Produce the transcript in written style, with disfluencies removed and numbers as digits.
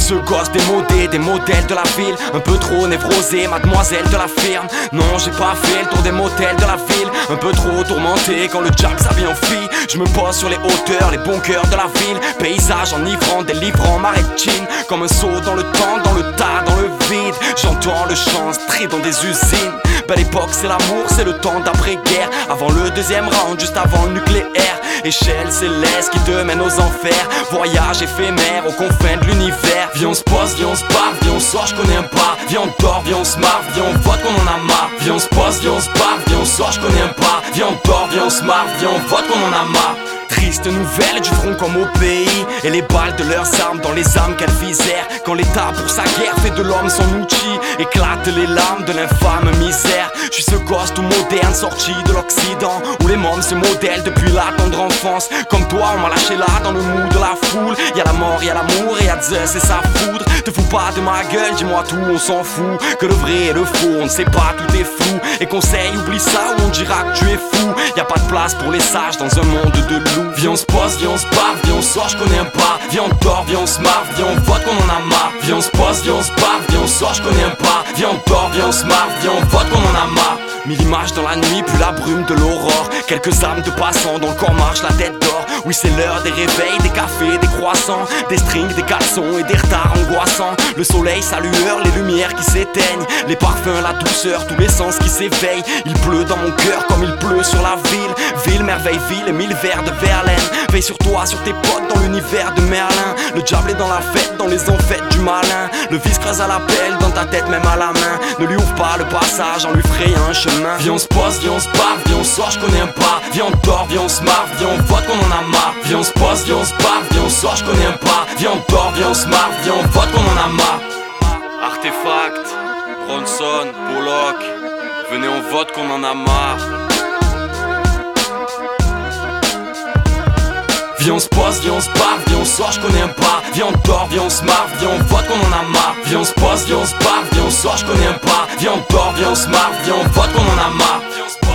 ce gosse démodé, des modèles de la ville, un peu trop névrosé, mademoiselle de la firme. Non, j'ai pas fait le tour des motels de la ville, un peu trop tourmenté quand le jack s'habille en fille. Je me pose sur les hauteurs, les bunkers de la ville, paysage enivrant, délivrant ma rétine. Comme un saut dans le temps, dans le tas, dans le vide. J'entends le chant strident dans des usines. Belle époque, c'est l'amour, c'est le temps d'après-guerre. Avant le deuxième round, juste avant le nucléaire. Échelle céleste qui te mène aux enfers. Voyage éphémère aux confins de l'univers. Viens on se pose, viens on se barre, viens on sort, je connais un pas. Viens on dort, viens on se marre, viens on vote qu'on en a marre. Viens on se pose, viens on se barre, viens on sort, je connais un pas. Viens on dort, viens on se marre, viens on vote qu'on en a marre. Triste nouvelle du front comme au pays, et les balles de leurs armes dans les âmes qu'elles visèrent. Quand l'État pour sa guerre fait de l'homme son outil, éclate les larmes de l'infâme misère. Je suis ce gosse tout moderne sorti de l'Occident, où les mômes se modèlent depuis la tendre enfance. Comme toi on m'a lâché là dans le mou de la foule. Y'a la mort, y'a l'amour, et y'a Zeus et sa foudre. Te fous pas de ma gueule, dis-moi tout, on s'en fout. Que le vrai et le faux, on ne sait pas, tout est flou. Et conseil, oublie ça ou on dira que tu es fou. Y'a pas de place pour les sages dans un monde de loups. Viens on se pose, viens on se barre, viens on sort, je connais un pas. Viens on dort, viens on se marre, viens on vote qu'on en a marre. Viens on se pose, viens on se barre, viens on sort, je connais un pas. Viens on dort, viens on se marre, viens on vote qu'on en a marre. Mille images dans la nuit, puis la brume de l'aurore. Quelques âmes de passants dont le corps marche la tête d'or. Oui c'est l'heure des réveils, des cafés, des croissants, des strings, des caleçons et des retards angoissants. Le soleil, sa lueur, les lumières qui s'éteignent, les parfums, la douceur, tous les sens qui s'éveillent. Il pleut dans mon cœur comme il pleut sur la ville. Ville, merveille, ville et mille vers de Verlaine. Veille sur toi, sur tes potes dans l'univers de Merlin. Le diable est dans la fête, dans les enfêtes du malin. Le vice crase à la pelle, dans ta tête même à la main. Ne lui ouvre pas le passage en lui frayant un chemin. Viens on se pose, viens on se barre, viens on sort, je connais un pas. Viens on dort, viens on se marre, viens on vote qu'on en a marre. Viens on se pose, viens on se barre, viens on sort, je connais un pas. Viens on dort, viens on se marre, viens on vote qu'on en a marre. Artefact, Bronson, Pollock, venez on vote qu'on en a marre. Viens on se pose, viens on se barre, viens on sort, je connais un pas. Viens on dort, viens on se marre, viens on vote qu'on en a marre. Viens on se pose, viens on se barre, viens on sort, je connais un pas. Viens on dort, viens on se marre, viens on vote qu'on en a marre.